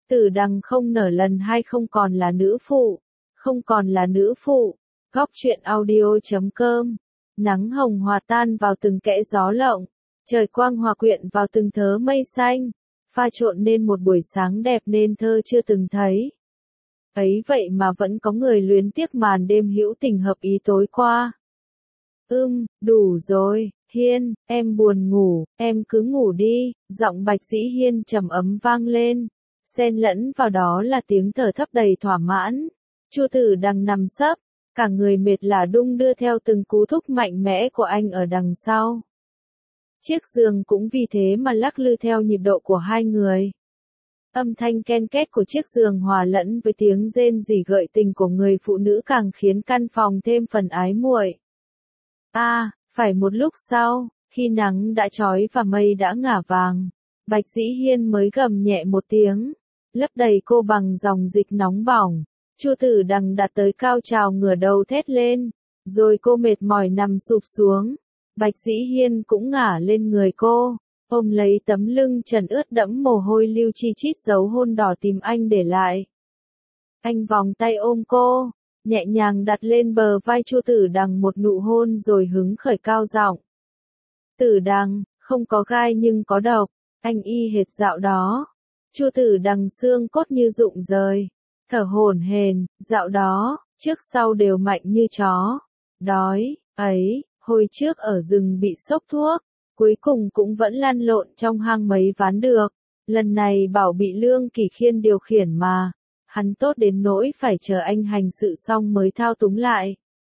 Tử Đằng không nở lần hai không còn là nữ phụ. Không còn là nữ phụ. Góc truyện audio.com. Nắng hồng hòa tan vào từng kẽ gió lộng. Trời quang hòa quyện vào từng thớ mây xanh. Pha trộn nên một buổi sáng đẹp nên thơ chưa từng thấy. Ấy vậy mà vẫn có người luyến tiếc màn đêm hữu tình hợp ý tối qua. Đủ rồi, Hiên, em buồn ngủ, em cứ ngủ đi, giọng Bạch Dĩ Hiên trầm ấm vang lên. Xen lẫn vào đó là tiếng thở thấp đầy thỏa mãn. Chu Tử Đằng nằm sấp, cả người mệt lả đung đưa theo từng cú thúc mạnh mẽ của anh ở đằng sau. Chiếc giường cũng vì thế mà lắc lư theo nhịp độ của hai người. Âm thanh ken két của chiếc giường hòa lẫn với tiếng rên rỉ gợi tình của người phụ nữ càng khiến căn phòng thêm phần ái muội. Phải một lúc sau, khi nắng đã chói và mây đã ngả vàng, Bạch Dĩ Hiên mới gầm nhẹ một tiếng, lấp đầy cô bằng dòng dịch nóng bỏng. Chu Tử Đằng đạt tới cao trào ngửa đầu thét lên, rồi cô mệt mỏi nằm sụp xuống. Bạch Dĩ Hiên cũng ngả lên người cô, ôm lấy tấm lưng trần ướt đẫm mồ hôi lưu chi chít dấu hôn đỏ tìm anh để lại. Anh vòng tay ôm cô, nhẹ nhàng đặt lên bờ vai Chu Tử Đằng một nụ hôn rồi hứng khởi cao giọng. Tử Đằng, không có gai nhưng có độc, anh y hệt dạo đó. Chu Tử Đằng xương cốt như rụng rời, thở hổn hển, dạo đó, trước sau đều mạnh như chó. Đói, ấy, hồi trước ở rừng bị sốc thuốc, cuối cùng cũng vẫn lăn lộn trong hang mấy ván được. Lần này bảo bị Lương Kỳ Khiên điều khiển mà. Hắn tốt đến nỗi phải chờ anh hành sự xong mới thao túng lại.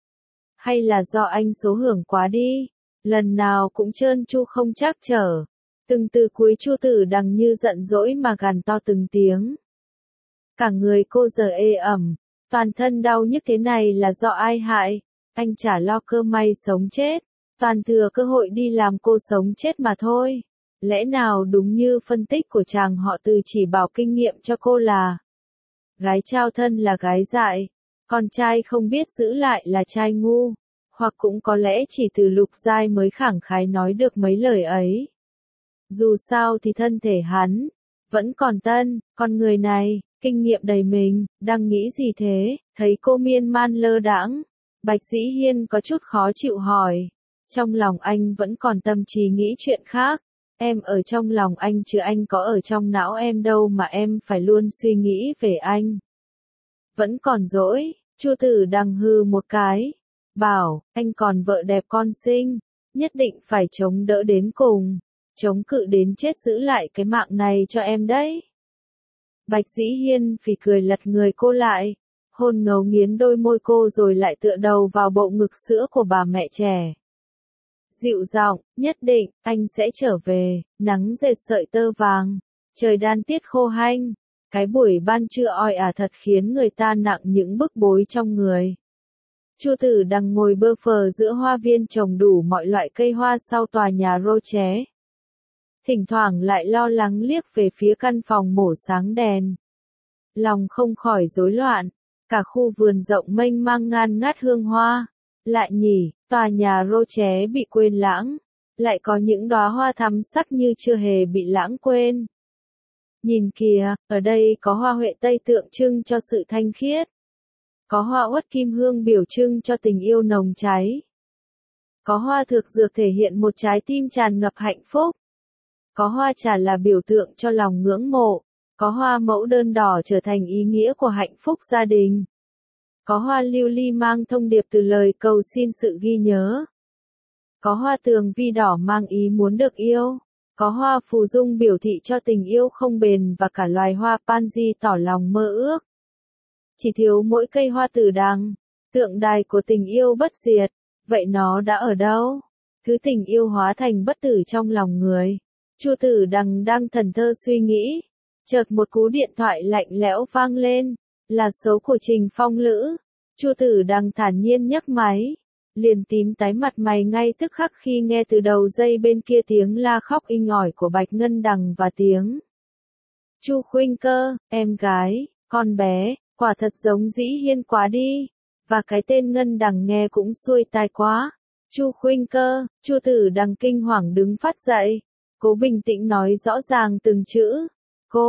Hay là do anh số hưởng quá đi, lần nào cũng trơn tru không trắc trở. Từng từ cuối Chu Tử Đằng như giận dỗi mà gằn to từng tiếng. Cả người cô giờ ê ẩm, toàn thân đau nhức thế này là do ai hại? Anh chả lo cơ may sống chết, toàn thừa cơ hội đi làm cô sống chết mà thôi. Lẽ nào đúng như phân tích của chàng họ Từ chỉ bảo kinh nghiệm cho cô là gái trao thân là gái dại, con trai không biết giữ lại là trai ngu, hoặc cũng có lẽ chỉ từ Lục Giai mới khẳng khái nói được mấy lời ấy. Dù sao thì thân thể hắn vẫn còn tân, con người này, kinh nghiệm đầy mình, đang nghĩ gì thế? Thấy cô miên man lơ đãng, Bạch Dĩ Hiên có chút khó chịu hỏi. Trong lòng anh vẫn còn tâm trí nghĩ chuyện khác. Em ở trong lòng anh chứ anh có ở trong não em đâu mà em phải luôn suy nghĩ về anh. Vẫn còn dỗi, Chu Tử Đằng hừ một cái, bảo, anh còn vợ đẹp con xinh, nhất định phải chống đỡ đến cùng, chống cự đến chết giữ lại cái mạng này cho em đấy. Bạch Dĩ Hiên phì cười lật người cô lại, hôn ngấu nghiến đôi môi cô rồi lại tựa đầu vào bộ ngực sữa của bà mẹ trẻ. Dịu giọng, nhất định, anh sẽ trở về, nắng dệt sợi tơ vàng, trời đan tiết khô hanh, cái buổi ban trưa oi ả thật khiến người ta nặng những bức bối trong người. Chu Tử Đằng ngồi bơ phờ giữa hoa viên trồng đủ mọi loại cây hoa sau tòa nhà Roche. Thỉnh thoảng lại lo lắng liếc về phía căn phòng mổ sáng đèn. Lòng không khỏi rối loạn, cả khu vườn rộng mênh mang ngàn ngát hương hoa. Lại nhỉ, tòa nhà Roche bị quên lãng, lại có những đóa hoa thắm sắc như chưa hề bị lãng quên. Nhìn kìa, ở đây có hoa huệ tây tượng trưng cho sự thanh khiết. Có hoa uất kim hương biểu trưng cho tình yêu nồng cháy. Có hoa thược dược thể hiện một trái tim tràn ngập hạnh phúc. Có hoa trà là biểu tượng cho lòng ngưỡng mộ. Có hoa mẫu đơn đỏ trở thành ý nghĩa của hạnh phúc gia đình. Có hoa lưu ly mang thông điệp từ lời cầu xin sự ghi nhớ. Có hoa tường vi đỏ mang ý muốn được yêu. Có hoa phù dung biểu thị cho tình yêu không bền và cả loài hoa pansy tỏ lòng mơ ước. Chỉ thiếu mỗi cây hoa Tử Đằng, tượng đài của tình yêu bất diệt. Vậy nó đã ở đâu? Thứ tình yêu hóa thành bất tử trong lòng người. Chu Tử Đằng đang thần thơ suy nghĩ. Chợt một cú điện thoại lạnh lẽo vang lên. Là số của Trình Phong Lữ. Chu Tử Đằng thản nhiên nhấc máy, liền tím tái mặt mày ngay tức khắc khi nghe từ đầu dây bên kia tiếng la khóc inh ỏi của Bạch Ngân Đằng và tiếng Chu Khuynh Cơ, em gái, con bé, quả thật giống Dĩ Hiên quá đi, và cái tên Ngân Đằng nghe cũng xuôi tai quá. Chu Khuynh Cơ, Chu Tử Đằng kinh hoàng đứng phát dậy, cố bình tĩnh nói rõ ràng từng chữ. Cô,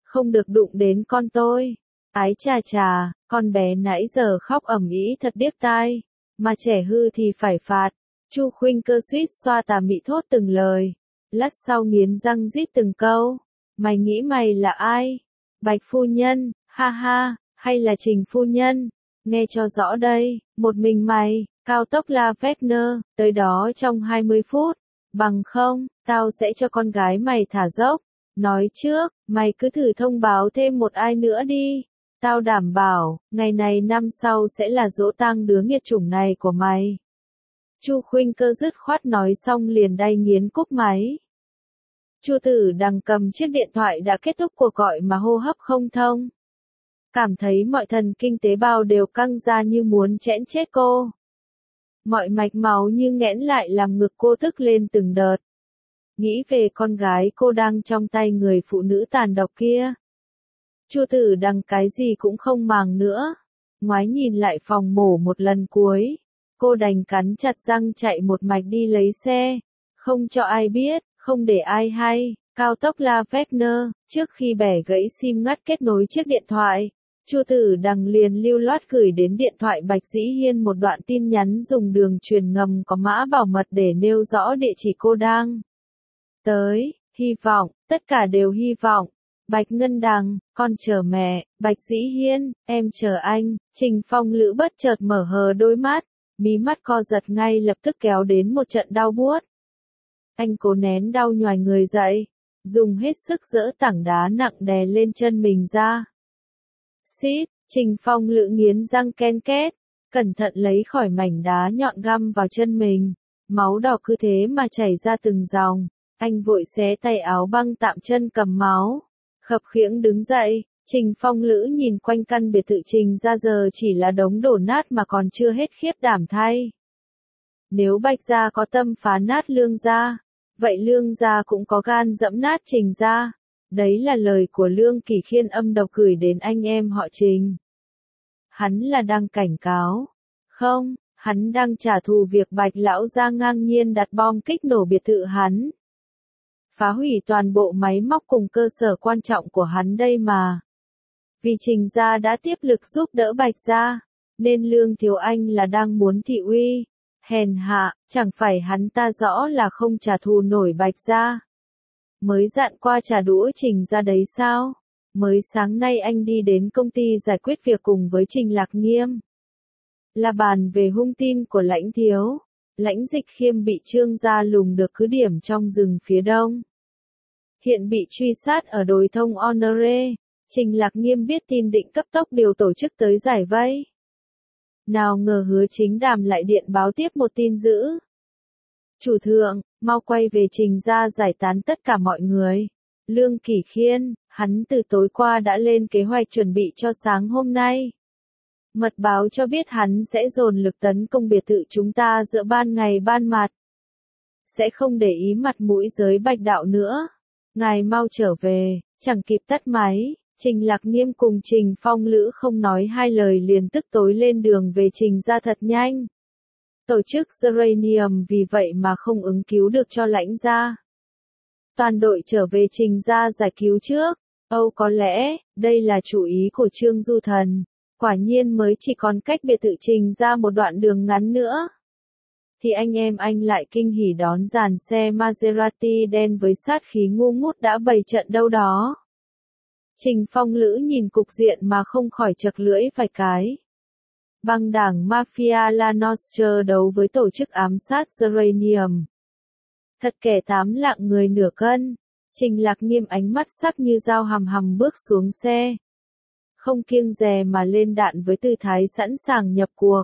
Không được đụng đến con tôi. Ái chà chà, con bé nãy giờ khóc ầm ĩ thật điếc tai, mà trẻ hư thì phải phạt. Chu Khuynh Cơ suýt xoa tà mị thốt từng lời, lát sau nghiến răng rít từng câu. Mày nghĩ mày là ai? Bạch phu nhân, ha ha, hay là Trình phu nhân? Nghe cho rõ đây, một mình mày, cao tốc La Wagner, tới đó trong 20 phút. Bằng không, tao sẽ cho con gái mày thả dốc. Nói trước, mày cứ thử thông báo thêm một ai nữa đi. Tao đảm bảo, ngày này năm sau sẽ là giỗ tang đứa nghiệt chủng này của mày. Chu Khuynh Cơ dứt khoát nói xong liền đay nghiến cúp máy. Chu Tử Đằng cầm chiếc điện thoại đã kết thúc cuộc gọi mà hô hấp không thông. Cảm thấy mọi thần kinh tế bào đều căng ra như muốn chẽn chết cô. Mọi mạch máu như nghẽn lại làm ngực cô tức lên từng đợt. Nghĩ về con gái cô đang trong tay người phụ nữ tàn độc kia. Chu Tử Đằng cái gì cũng không màng nữa. Ngoái nhìn lại phòng mổ một lần cuối. Cô đành cắn chặt răng chạy một mạch đi lấy xe. Không cho ai biết, không để ai hay. Cao tốc La Wagner, trước khi bẻ gãy sim ngắt kết nối chiếc điện thoại. Chu Tử Đằng liền lưu loát gửi đến điện thoại Bạch Dĩ Hiên một đoạn tin nhắn dùng đường truyền ngầm có mã bảo mật để nêu rõ địa chỉ cô đang tới. Hy vọng, tất cả đều hy vọng. Bạch Ngân Đằng, con chờ mẹ. Bạch Dĩ Hiên, em chờ anh. Trình Phong Lữ bất chợt mở hờ đôi mắt, mí mắt co giật ngay lập tức kéo đến một trận đau buốt. Anh cố nén đau nhoài người dậy, dùng hết sức giỡ tảng đá nặng đè lên chân mình ra. Xít, Trình Phong Lữ nghiến răng ken két, cẩn thận lấy khỏi mảnh đá nhọn găm vào chân mình. Máu đỏ cứ thế mà chảy ra từng dòng. Anh vội xé tay áo băng tạm chân cầm máu. Khập khiễng đứng dậy, Trình Phong Lữ nhìn quanh căn biệt thự Trình gia giờ chỉ là đống đổ nát mà còn chưa hết khiếp đảm thay. Nếu Bạch gia có tâm phá nát Lương gia, vậy Lương gia cũng có gan dẫm nát Trình gia. Đấy là lời của Lương Kỳ Khiên âm độc gửi đến anh em họ Trình. Hắn là đang cảnh cáo. Không, hắn đang trả thù việc Bạch lão gia ngang nhiên đặt bom kích nổ biệt thự hắn. Phá hủy toàn bộ máy móc cùng cơ sở quan trọng của hắn đây mà. Vì Trình gia đã tiếp lực giúp đỡ Bạch gia, nên Lương Thiếu Anh là đang muốn thị uy. Hèn hạ, chẳng phải hắn ta rõ là không trả thù nổi Bạch gia. Mới dặn qua trả đũa Trình gia đấy sao? Mới sáng nay anh đi đến công ty giải quyết việc cùng với Trình Lạc Nghiêm. Là bàn về hung tin của Lãnh Thiếu. Lãnh Dịch Khiêm bị Trương gia lùng được cứ điểm trong rừng phía đông. Hiện bị truy sát ở đồi thông Honore. Trình Lạc Nghiêm biết tin định cấp tốc điều tổ chức tới giải vây. Nào ngờ Hứa Chính Đàm lại điện báo tiếp một tin dữ. Chủ thượng, mau quay về Trình gia giải tán tất cả mọi người. Lương Kỳ Khiên, hắn từ tối qua đã lên kế hoạch chuẩn bị cho sáng hôm nay. Mật báo cho biết hắn sẽ dồn lực tấn công biệt thự chúng ta giữa ban ngày ban mặt. Sẽ không để ý mặt mũi giới Bạch đạo nữa. Ngài mau trở về. Chẳng kịp tắt máy, Trình Lạc Nghiêm cùng Trình Phong Lữ không nói hai lời liền tức tối lên đường về Trình gia thật nhanh. Tổ chức Geranium vì vậy mà không ứng cứu được cho Lãnh gia. Toàn đội trở về Trình gia giải cứu trước. Có lẽ, đây là chủ ý của Trương Du Thần. Quả nhiên mới chỉ còn cách biệt thự Trình gia một đoạn đường ngắn nữa. Thì anh em anh lại kinh hỉ đón dàn xe Maserati đen với sát khí ngu ngút đã bày trận đâu đó. Trình Phong Lữ nhìn cục diện mà không khỏi chật lưỡi vài cái. Băng đảng Mafia La Nostra đấu với tổ chức ám sát Geranium. Thật kẻ tám lạng người nửa cân. Trình Lạc Nghiêm ánh mắt sắc như dao hằm hằm bước xuống xe. Không kiêng dè mà lên đạn với tư thái sẵn sàng nhập cuộc.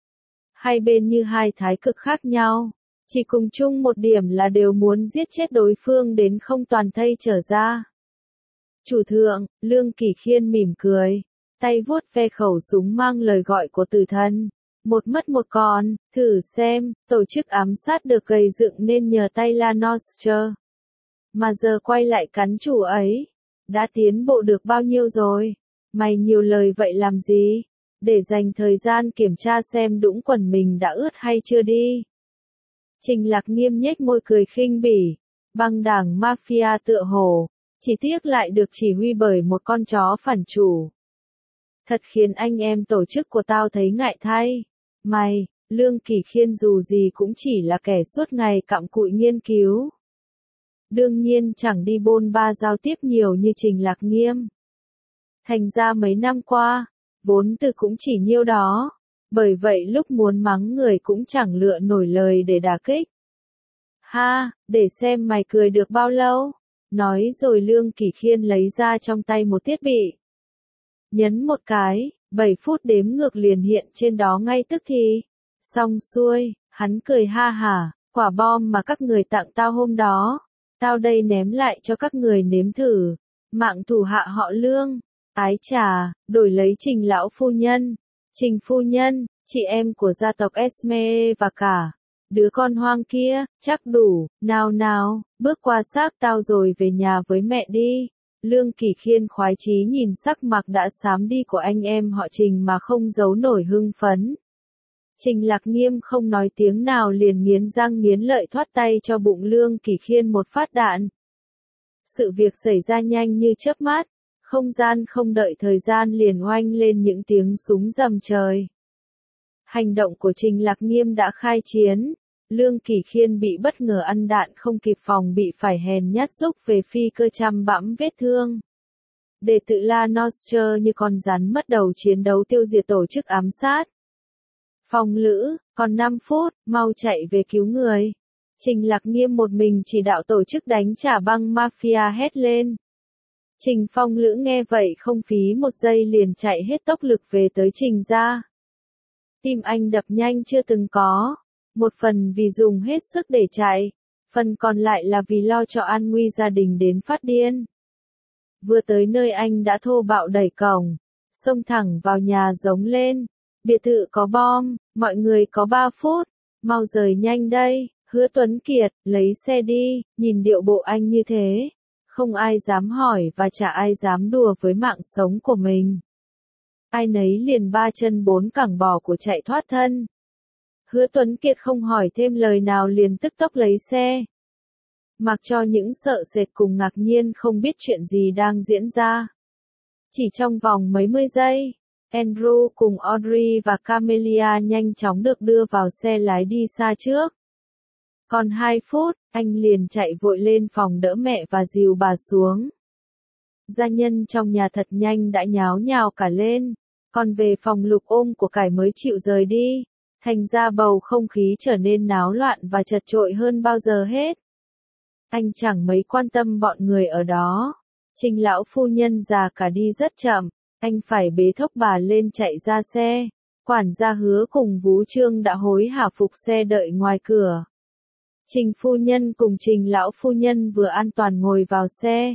Hai bên như hai thái cực khác nhau. Chỉ cùng chung một điểm là đều muốn giết chết đối phương đến không toàn thây trở ra. Chủ thượng, Lương Kỳ Khiên mỉm cười. Tay vuốt ve khẩu súng mang lời gọi của tử thần. Một mất một còn, thử xem, tổ chức ám sát được gầy dựng nên nhờ tay La Nostra. Mà giờ quay lại cắn chủ ấy. Đã tiến bộ được bao nhiêu rồi? Mày nhiều lời vậy làm gì? Để dành thời gian kiểm tra xem đũng quần mình đã ướt hay chưa đi. Trình Lạc Nghiêm nhếch môi cười khinh bỉ. Băng đảng Mafia tựa hồ Chỉ tiếc lại được chỉ huy bởi một con chó phản chủ. Thật khiến anh em tổ chức của tao thấy ngại thay. Mày, Lương Kỳ Khiên dù gì cũng chỉ là kẻ suốt ngày cặm cụi nghiên cứu. Đương nhiên chẳng đi bôn ba giao tiếp nhiều như Trình Lạc Nghiêm. Thành ra mấy năm qua, vốn từ cũng chỉ nhiêu đó. Bởi vậy lúc muốn mắng người cũng chẳng lựa nổi lời để đả kích. Ha, để xem mày cười được bao lâu. Nói rồi Lương Kỳ Khiên lấy ra trong tay một thiết bị. Nhấn một cái, 7 phút đếm ngược liền hiện trên đó ngay tức thì. Xong xuôi, hắn cười ha hả, quả bom mà các người tặng tao hôm đó. Tao đây ném lại cho các người nếm thử. Mạng thủ hạ họ Lương. Ái chà, đổi lấy Trình lão phu nhân. Trình phu nhân, chị em của gia tộc Esme và cả. Đứa con hoang kia, chắc đủ, nào nào, bước qua xác tao rồi về nhà với mẹ đi. Lương Kỳ Khiên khoái chí nhìn sắc mặt đã xám đi của anh em họ Trình mà không giấu nổi hưng phấn. Trình Lạc Nghiêm không nói tiếng nào liền nghiến răng nghiến lợi thoát tay cho bụng Lương Kỳ Khiên một phát đạn. Sự việc xảy ra nhanh như chớp mắt, không gian không đợi thời gian liền oanh lên những tiếng súng rầm trời. Hành động của Trình Lạc Nghiêm đã khai chiến. Lương Kỳ Khiên bị bất ngờ ăn đạn không kịp phòng bị phải hèn nhát rúc về phi cơ chăm bẵm vết thương. Để tự la Nostra như con rắn mất đầu chiến đấu tiêu diệt tổ chức ám sát. Phong Lữ, còn 5 phút, mau chạy về cứu người. Trình Lạc Nghiêm một mình chỉ đạo tổ chức đánh trả băng mafia hét lên. Trình Phong Lữ nghe vậy không phí một giây liền chạy hết tốc lực về tới Trình gia. Tim anh đập nhanh chưa từng có. Một phần vì dùng hết sức để chạy, phần còn lại là vì lo cho an nguy gia đình đến phát điên. Vừa tới nơi anh đã thô bạo đẩy cổng, xông thẳng vào nhà giống lên. Biệt thự có bom, mọi người có 3 phút, mau rời nhanh đây. Hứa Tuấn Kiệt, lấy xe đi, nhìn điệu bộ anh như thế. Không ai dám hỏi và chả ai dám đùa với mạng sống của mình. Ai nấy liền 3 chân 4 cẳng bò của chạy thoát thân. Hứa Tuấn Kiệt không hỏi thêm lời nào liền tức tốc lấy xe. Mặc cho những sợ sệt cùng ngạc nhiên không biết chuyện gì đang diễn ra. Chỉ trong vòng mấy mươi giây, Andrew cùng Audrey và Camelia nhanh chóng được đưa vào xe lái đi xa trước. Còn 2 phút, anh liền chạy vội lên phòng đỡ mẹ và dìu bà xuống. Gia nhân trong nhà thật nhanh đã nháo nhào cả lên, còn về phòng Lục ôm của cải mới chịu rời đi. Thành ra bầu không khí trở nên náo loạn và chật chội hơn bao giờ hết. Anh chẳng mấy quan tâm bọn người ở đó. Trình lão phu nhân già cả đi rất chậm, anh phải bế thốc bà lên chạy ra xe. Quản gia Hứa cùng Vú Trương đã hối hả phục xe đợi ngoài cửa. Trình phu nhân cùng Trình lão phu nhân vừa an toàn ngồi vào xe.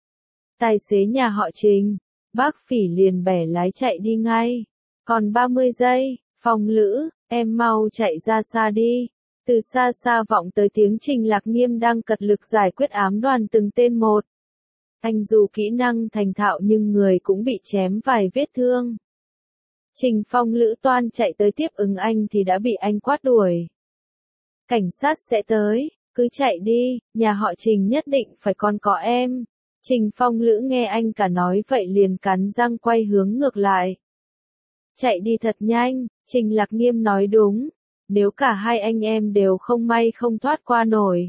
Tài xế nhà họ Trình, bác Phỉ liền bẻ lái chạy đi ngay. Còn 30 giây, Phong Lữ, em mau chạy ra xa đi. Từ xa xa vọng tới tiếng Trình Lạc Nghiêm đang cật lực giải quyết ám đoàn từng tên một. Anh dù kỹ năng thành thạo nhưng người cũng bị chém vài vết thương. Trình Phong Lữ toan chạy tới tiếp ứng anh thì đã bị anh quát đuổi. Cảnh sát sẽ tới, cứ chạy đi, nhà họ Trình nhất định phải còn có em. Trình Phong Lữ nghe anh cả nói vậy liền cắn răng quay hướng ngược lại. Chạy đi thật nhanh, Trình Lạc Nghiêm nói đúng. Nếu cả hai anh em đều không may không thoát qua nổi.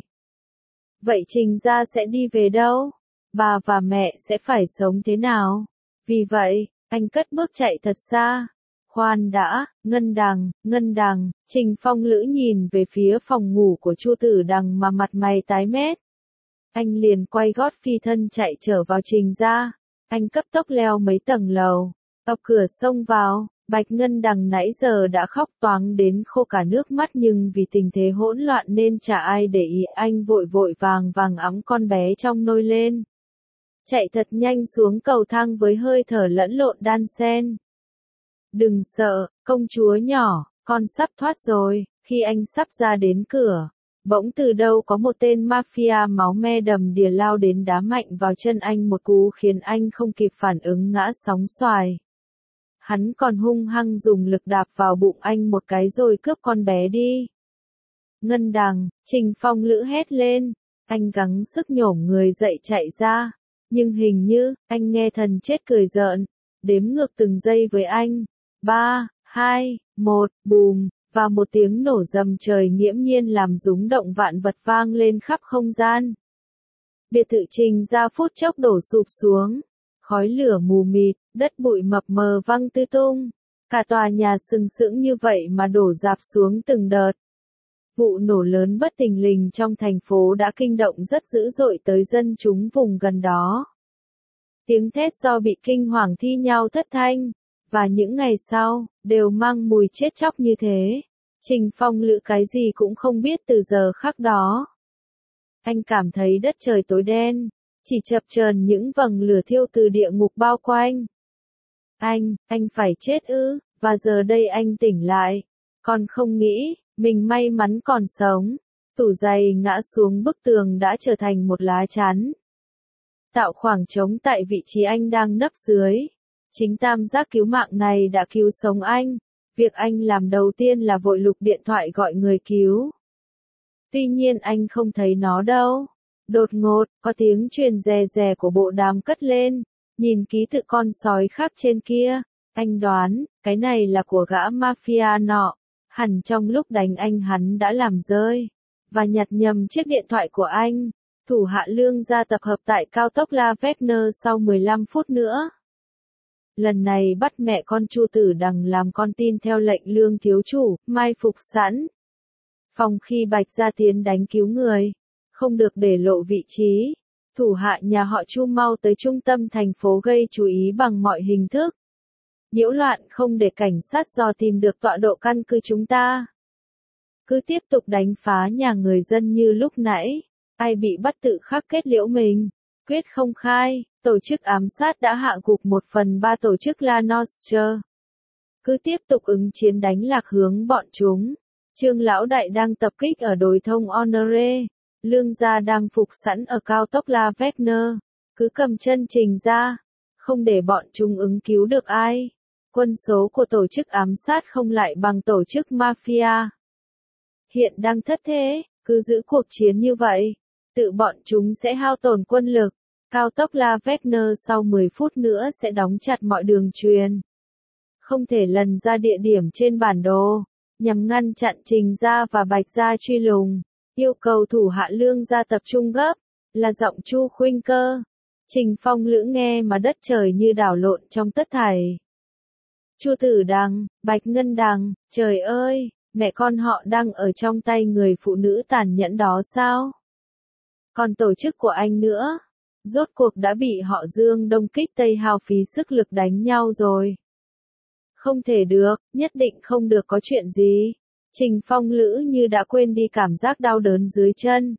Vậy Trình gia sẽ đi về đâu? Bà và mẹ sẽ phải sống thế nào? Vì vậy, anh cất bước chạy thật xa. Khoan đã, Ngân Đằng, Trình Phong Lữ nhìn về phía phòng ngủ của Chu Tử Đằng mà mặt mày tái mét. Anh liền quay gót phi thân chạy trở vào Trình gia. Anh cấp tốc leo mấy tầng lầu, ập cửa xông vào. Bạch Ngân Đằng nãy giờ đã khóc toáng đến khô cả nước mắt nhưng vì tình thế hỗn loạn nên chả ai để ý, anh vội vội vàng ẵm con bé trong nôi lên. Chạy thật nhanh xuống cầu thang với hơi thở lẫn lộn đan xen. Đừng sợ, công chúa nhỏ, con sắp thoát rồi. Khi anh sắp ra đến cửa, bỗng từ đâu có một tên mafia máu me đầm đìa lao đến đá mạnh vào chân anh một cú khiến anh không kịp phản ứng ngã sóng xoài. Hắn còn hung hăng dùng lực đạp vào bụng anh một cái rồi cướp con bé đi. Ngân Đằng, Trình Phong Lữ hét lên. Anh gắng sức nhổm người dậy chạy ra. Nhưng hình như, anh nghe thần chết cười rợn, đếm ngược từng giây với anh. 3, 2, 1, bùm, và một tiếng nổ rầm trời nghiễm nhiên làm rúng động vạn vật vang lên khắp không gian. Biệt thự Trình Gia phút chốc đổ sụp xuống. Khói lửa mù mịt, đất bụi mập mờ văng tứ tung. Cả tòa nhà sừng sững như vậy mà đổ rạp xuống từng đợt. Vụ nổ lớn bất thình lình trong thành phố đã kinh động rất dữ dội tới dân chúng vùng gần đó. Tiếng thét do bị kinh hoàng thi nhau thất thanh, và những ngày sau, đều mang mùi chết chóc như thế. Trình Phong Lữ cái gì cũng không biết từ giờ khắc đó. Anh cảm thấy đất trời tối đen, chỉ chập chờn những vầng lửa thiêu từ địa ngục bao quanh. Anh phải chết ư, và giờ đây anh tỉnh lại, còn không nghĩ, mình may mắn còn sống. Tủ giày ngã xuống bức tường đã trở thành một lá chắn, tạo khoảng trống tại vị trí anh đang nấp dưới. Chính tam giác cứu mạng này đã cứu sống anh. Việc anh làm đầu tiên là vội lục điện thoại gọi người cứu. Tuy nhiên anh không thấy nó đâu. Đột ngột, có tiếng truyền rè rè của bộ đàm cất lên. Nhìn ký tự con sói khác trên kia, anh đoán, cái này là của gã mafia nọ. Hẳn trong lúc đánh anh hắn đã làm rơi, và nhặt nhầm chiếc điện thoại của anh. Thủ hạ Lương Gia tập hợp tại cao tốc La Wagner sau 15 phút nữa. Lần này bắt mẹ con Chu Tử Đằng làm con tin theo lệnh Lương thiếu chủ, mai phục sẵn. Phòng khi Bạch Gia tiến đánh cứu người, không được để lộ vị trí. Thủ hạ nhà họ Chu mau tới trung tâm thành phố gây chú ý bằng mọi hình thức. Nhiễu loạn không để cảnh sát dò tìm được tọa độ căn cứ chúng ta. Cứ tiếp tục đánh phá nhà người dân như lúc nãy. Ai bị bắt tự khắc kết liễu mình. Quyết không khai, tổ chức ám sát đã hạ gục 1/3 tổ chức La Nostre. Cứ tiếp tục ứng chiến đánh lạc hướng bọn chúng. Trương Lão Đại đang tập kích ở đồi thông Honoré. Lương Gia đang phục sẵn ở cao tốc La Wagner. Cứ cầm chân Trình ra, không để bọn chúng ứng cứu được ai. Quân số của tổ chức ám sát không lại bằng tổ chức mafia. Hiện đang thất thế, cứ giữ cuộc chiến như vậy, tự bọn chúng sẽ hao tổn quân lực. Cao tốc La Wagner sau 10 phút nữa sẽ đóng chặt mọi đường truyền. Không thể lần ra địa điểm trên bản đồ, nhằm ngăn chặn Trình Gia và Bạch Gia truy lùng. Yêu cầu thủ hạ Lương Gia tập trung gấp, là giọng Chu Khuynh Cơ. Trình Phong Lữ nghe mà đất trời như đảo lộn trong tất thảy. Chu Tử Đằng, Bạch Ngân Đằng, trời ơi, mẹ con họ đang ở trong tay người phụ nữ tàn nhẫn đó sao? Còn tổ chức của anh nữa, rốt cuộc đã bị họ Dương Đông kích Tây hao phí sức lực đánh nhau rồi. Không thể được, nhất định không được có chuyện gì. Trình Phong Lữ như đã quên đi cảm giác đau đớn dưới chân.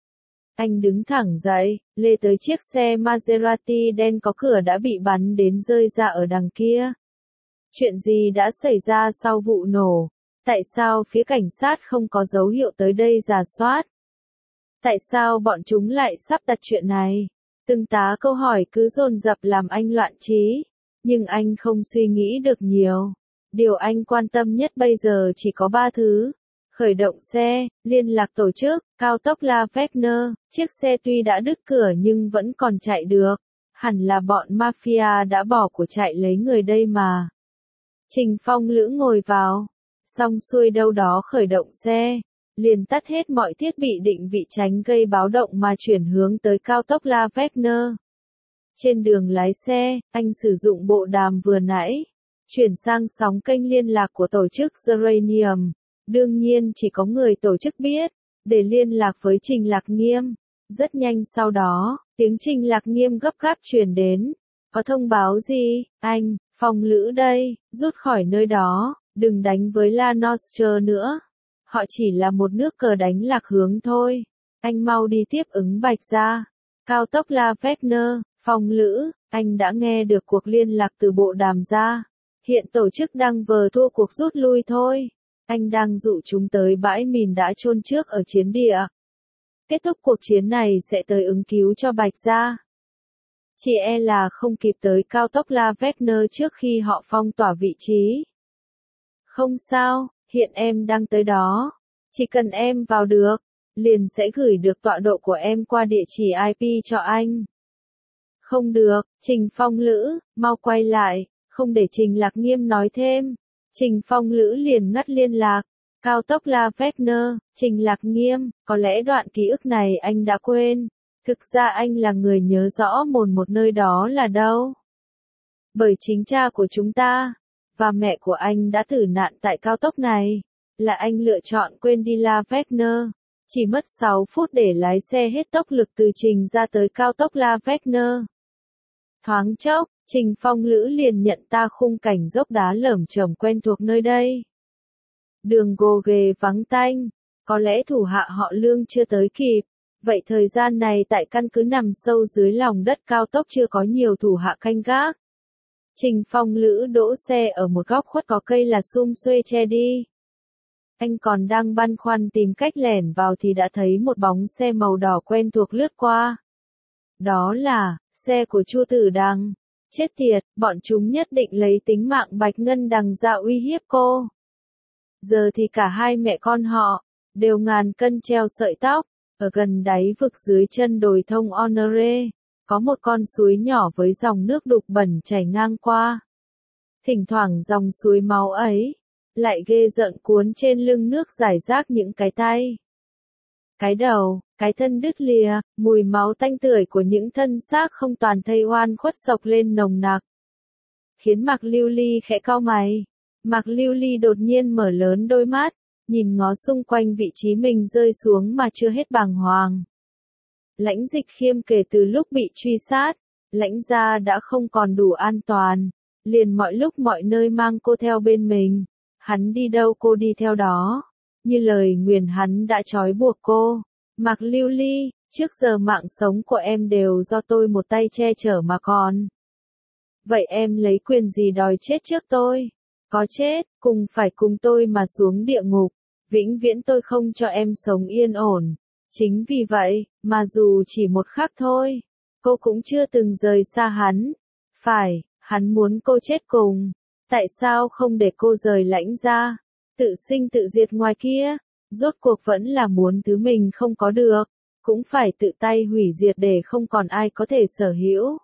Anh đứng thẳng dậy, lê tới chiếc xe Maserati đen có cửa đã bị bắn đến rơi ra ở đằng kia. Chuyện gì đã xảy ra sau vụ nổ? Tại sao phía cảnh sát không có dấu hiệu tới đây rà soát? Tại sao bọn chúng lại sắp đặt chuyện này? Từng tá câu hỏi cứ dồn dập làm anh loạn trí. Nhưng anh không suy nghĩ được nhiều. Điều anh quan tâm nhất bây giờ chỉ có 3 thứ. Khởi động xe, liên lạc tổ chức, cao tốc La Wagner. Chiếc xe tuy đã đứt cửa nhưng vẫn còn chạy được. Hẳn là bọn mafia đã bỏ của chạy lấy người đây mà. Trình Phong Lữ ngồi vào. Xong xuôi đâu đó khởi động xe. Liền tắt hết mọi thiết bị định vị tránh gây báo động mà chuyển hướng tới cao tốc La Wagner. Trên đường lái xe, anh sử dụng bộ đàm vừa nãy. Chuyển sang sóng kênh liên lạc của tổ chức Geranium. Đương nhiên chỉ có người tổ chức biết, để liên lạc với Trình Lạc Nghiêm. Rất nhanh sau đó, tiếng Trình Lạc Nghiêm gấp gáp truyền đến. Có thông báo gì, anh, Phong Lữ đây, rút khỏi nơi đó, đừng đánh với La Nostre nữa. Họ chỉ là một nước cờ đánh lạc hướng thôi. Anh mau đi tiếp ứng Bạch Gia. Cao tốc La Wagner, Phong Lữ, anh đã nghe được cuộc liên lạc từ bộ đàm ra. Hiện tổ chức đang vờ thua cuộc rút lui thôi. Anh đang dụ chúng tới bãi mìn đã chôn trước ở chiến địa. Kết thúc cuộc chiến này sẽ tới ứng cứu cho Bạch Gia. Chỉ e là không kịp tới cao tốc La Wagner trước khi họ phong tỏa vị trí. Không sao, hiện em đang tới đó. Chỉ cần em vào được, liền sẽ gửi được tọa độ của em qua địa chỉ IP cho anh. Không được, Trình Phong Lữ, mau quay lại, không để Trình Lạc Nghiêm nói thêm. Trình Phong Lữ liền ngắt liên lạc. Cao tốc La Wagner, Trình Lạc Nghiêm, có lẽ đoạn ký ức này anh đã quên. Thực ra anh là người nhớ rõ một nơi đó là đâu. Bởi chính cha của chúng ta, và mẹ của anh đã tử nạn tại cao tốc này, là anh lựa chọn quên đi La Wagner. Chỉ mất 6 phút để lái xe hết tốc lực từ Trình ra tới cao tốc La Wagner. Thoáng chốc, Trình Phong Lữ liền nhận ra khung cảnh dốc đá lởm chởm quen thuộc nơi đây. Đường gồ ghề vắng tanh, có lẽ thủ hạ họ Lương chưa tới kịp. Vậy thời gian này tại căn cứ nằm sâu dưới lòng đất cao tốc chưa có nhiều thủ hạ canh gác. Trình Phong Lữ đỗ xe ở một góc khuất có cây là sum xuê che đi. Anh còn đang băn khoăn tìm cách lẻn vào thì đã thấy một bóng xe màu đỏ quen thuộc lướt qua. Đó là xe của Chu Tử Đằng. Chết tiệt, bọn chúng nhất định lấy tính mạng Bạch Ngân Đằng ra uy hiếp cô. Giờ thì cả hai mẹ con họ đều ngàn cân treo sợi tóc. Ở gần đáy vực dưới chân đồi thông Honore, có một con suối nhỏ với dòng nước đục bẩn chảy ngang qua. Thỉnh thoảng dòng suối máu ấy lại ghê rợn cuốn trên lưng nước rải rác những cái tay, cái đầu, cái thân đứt lìa, mùi máu tanh tưởi của những thân xác không toàn thây oan khuất sộc lên nồng nặc. Khiến Mạc Lưu Ly khẽ cau mày. Mạc Lưu Ly đột nhiên mở lớn đôi mắt, nhìn ngó xung quanh vị trí mình rơi xuống mà chưa hết bàng hoàng. Lãnh Dịch Khiêm kể từ lúc bị truy sát, Lãnh gia đã không còn đủ an toàn, liền mọi lúc mọi nơi mang cô theo bên mình. Hắn đi đâu cô đi theo đó. Như lời nguyền hắn đã trói buộc cô. Mạc Lưu Ly, trước giờ mạng sống của em đều do tôi một tay che chở mà còn. Vậy em lấy quyền gì đòi chết trước tôi? Có chết, phải cùng tôi mà xuống địa ngục. Vĩnh viễn tôi không cho em sống yên ổn. Chính vì vậy, mà dù chỉ một khắc thôi, cô cũng chưa từng rời xa hắn. Phải, hắn muốn cô chết cùng. Tại sao không để cô rời Lãnh gia? Tự sinh tự diệt ngoài kia, rốt cuộc vẫn là muốn thứ mình không có được, cũng phải tự tay hủy diệt để không còn ai có thể sở hữu.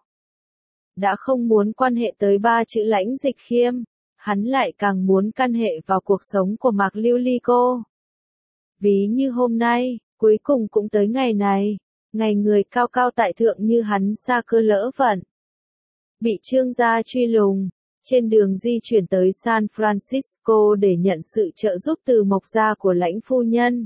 Đã không muốn quan hệ tới ba chữ Lãnh Dịch Khiêm, hắn lại càng muốn can hệ vào cuộc sống của Mạc Lưu Ly cô. Ví như hôm nay, cuối cùng cũng tới ngày này, ngày người cao cao tại thượng như hắn sa cơ lỡ vận. Bị Trương gia truy lùng. Trên đường di chuyển tới San Francisco để nhận sự trợ giúp từ Mộc gia của Lãnh phu nhân.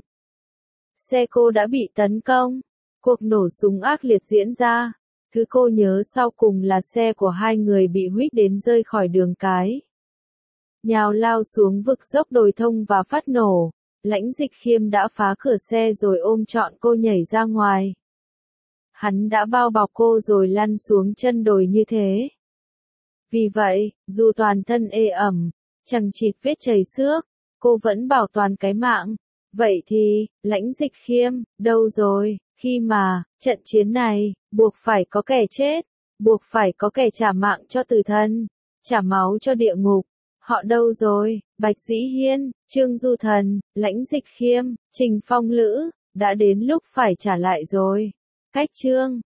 Xe cô đã bị tấn công. Cuộc nổ súng ác liệt diễn ra. Thứ cô nhớ sau cùng là xe của hai người bị huých đến rơi khỏi đường cái. Nhào lao xuống vực dốc đồi thông và phát nổ. Lãnh Dịch Khiêm đã phá cửa xe rồi ôm trọn cô nhảy ra ngoài. Hắn đã bao bọc cô rồi lăn xuống chân đồi như thế. Vì vậy, dù toàn thân ê ẩm, chằng chịt vết chảy xước, cô vẫn bảo toàn cái mạng. Vậy thì, Lãnh Dịch Khiêm, đâu rồi? Khi mà, trận chiến này, buộc phải có kẻ chết, buộc phải có kẻ trả mạng cho tử thần, trả máu cho địa ngục. Họ đâu rồi? Bạch Dĩ Hiên, Trương Du Thần, Lãnh Dịch Khiêm, Trình Phong Lữ, đã đến lúc phải trả lại rồi. Cách chương